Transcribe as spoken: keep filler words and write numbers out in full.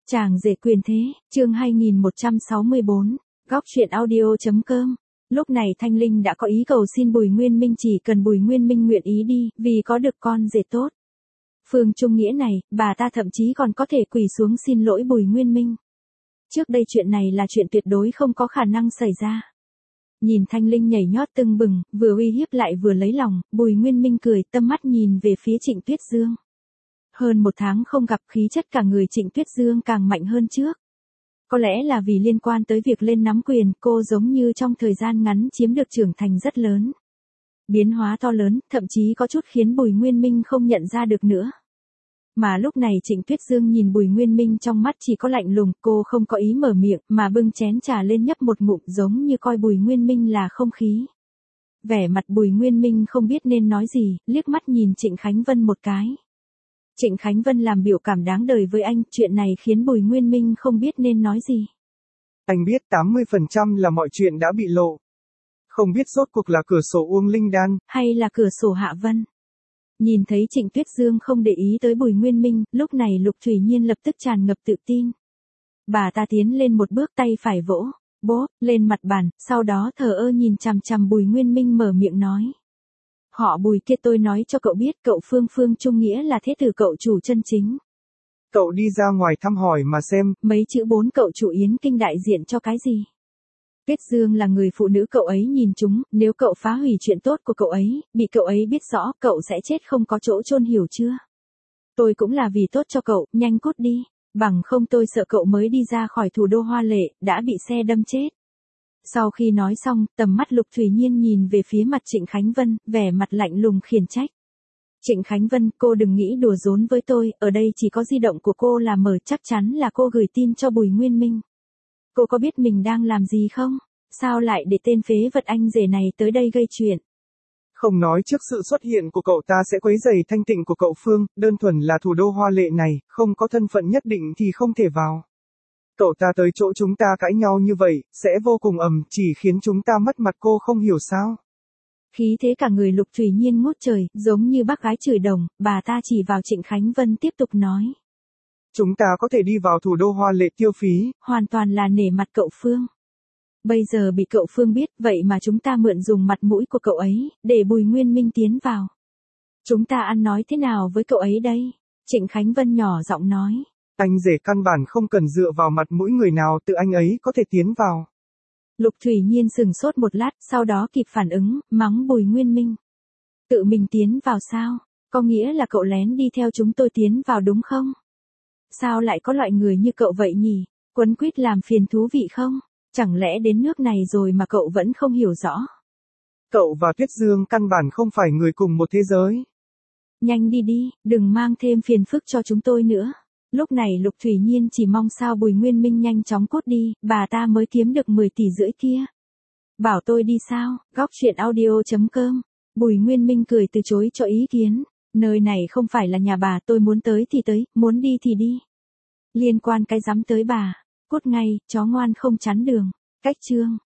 Chàng rể quyền thế, chương hai nghìn một trăm sáu mươi bốn, góc truyện audio.com. Lúc này Thanh Linh đã có ý cầu xin Bùi Nguyên Minh, chỉ cần Bùi Nguyên Minh nguyện ý đi, vì có được con rể tốt. Phương Trung Nghĩa này, bà ta thậm chí còn có thể quỳ xuống xin lỗi Bùi Nguyên Minh. Trước đây chuyện này là chuyện tuyệt đối không có khả năng xảy ra. Nhìn Thanh Linh nhảy nhót tưng bừng, vừa uy hiếp lại vừa lấy lòng, Bùi Nguyên Minh cười, tâm mắt nhìn về phía Trịnh Tuyết Dương. Hơn một tháng không gặp, khí chất cả người Trịnh Tuyết Dương càng mạnh hơn trước. Có lẽ là vì liên quan tới việc lên nắm quyền, cô giống như trong thời gian ngắn chiếm được trưởng thành rất lớn. Biến hóa to lớn, thậm chí có chút khiến Bùi Nguyên Minh không nhận ra được nữa. Mà lúc này Trịnh Tuyết Dương nhìn Bùi Nguyên Minh trong mắt chỉ có lạnh lùng, cô không có ý mở miệng, mà bưng chén trà lên nhấp một ngụm, giống như coi Bùi Nguyên Minh là không khí. Vẻ mặt Bùi Nguyên Minh không biết nên nói gì, liếc mắt nhìn Trịnh Khánh Vân một cái. Trịnh Khánh Vân làm biểu cảm đáng đời với anh, chuyện này khiến Bùi Nguyên Minh không biết nên nói gì. Anh biết tám mươi phần trăm là mọi chuyện đã bị lộ. Không biết rốt cuộc là cửa sổ Uông Linh Đan, hay là cửa sổ Hạ Vân. Nhìn thấy Trịnh Tuyết Dương không để ý tới Bùi Nguyên Minh, lúc này Lục Thủy Nhiên lập tức tràn ngập tự tin. Bà ta tiến lên một bước, tay phải vỗ, bóp, lên mặt bàn, sau đó thờ ơ nhìn chằm chằm Bùi Nguyên Minh mở miệng nói. Họ Bùi kia, tôi nói cho cậu biết, cậu Phương Phương Trung Nghĩa là thế tử cậu chủ chân chính. Cậu đi ra ngoài thăm hỏi mà xem. Mấy chữ bốn cậu chủ Yến Kinh đại diện cho cái gì? Tuyết Dương là người phụ nữ cậu ấy nhìn chúng, nếu cậu phá hủy chuyện tốt của cậu ấy, bị cậu ấy biết rõ, cậu sẽ chết không có chỗ chôn, hiểu chưa? Tôi cũng là vì tốt cho cậu, nhanh cút đi, bằng không tôi sợ cậu mới đi ra khỏi thủ đô hoa lệ, đã bị xe đâm chết. Sau khi nói xong, tầm mắt Lục Thủy Nhiên nhìn về phía mặt Trịnh Khánh Vân, vẻ mặt lạnh lùng khiển trách. Trịnh Khánh Vân, cô đừng nghĩ đùa giỡn với tôi, ở đây chỉ có di động của cô là mở, chắc chắn là cô gửi tin cho Bùi Nguyên Minh. Cô có biết mình đang làm gì không? Sao lại để tên phế vật anh rể này tới đây gây chuyện? Không nói trước sự xuất hiện của cậu ta sẽ quấy rầy thanh tịnh của cậu Phương, đơn thuần là thủ đô hoa lệ này, không có thân phận nhất định thì không thể vào. Cậu ta tới chỗ chúng ta cãi nhau như vậy, sẽ vô cùng ầm, chỉ khiến chúng ta mất mặt, cô không hiểu sao? Khí thế cả người Lục Thủy Nhiên ngút trời, giống như bác gái chửi đồng, bà ta chỉ vào Trịnh Khánh Vân tiếp tục nói. Chúng ta có thể đi vào thủ đô hoa lệ tiêu phí. Hoàn toàn là nể mặt cậu Phương. Bây giờ bị cậu Phương biết, vậy mà chúng ta mượn dùng mặt mũi của cậu ấy, để Bùi Nguyên Minh tiến vào. Chúng ta ăn nói thế nào với cậu ấy đây? Trịnh Khánh Vân nhỏ giọng nói. Anh rể căn bản không cần dựa vào mặt mũi người nào, tự anh ấy có thể tiến vào. Lục Thủy Nhiên sừng sốt một lát, sau đó kịp phản ứng, mắng Bùi Nguyên Minh. Tự mình tiến vào sao? Có nghĩa là cậu lén đi theo chúng tôi tiến vào đúng không? Sao lại có loại người như cậu vậy nhỉ? Quấn quýt làm phiền thú vị không? Chẳng lẽ đến nước này rồi mà cậu vẫn không hiểu rõ? Cậu và Tuyết Dương căn bản không phải người cùng một thế giới. Nhanh đi đi, đừng mang thêm phiền phức cho chúng tôi nữa. Lúc này Lục Thủy Nhiên chỉ mong sao Bùi Nguyên Minh nhanh chóng cút đi, bà ta mới kiếm được mười tỷ rưỡi kia. Bảo tôi đi sao? Góc truyện audio.com. Bùi Nguyên Minh cười từ chối cho ý kiến. Nơi này không phải là nhà bà, tôi muốn tới thì tới, muốn đi thì đi. Liên quan cái dám tới bà. Cút ngay, chó ngoan không chắn đường. Cách chương.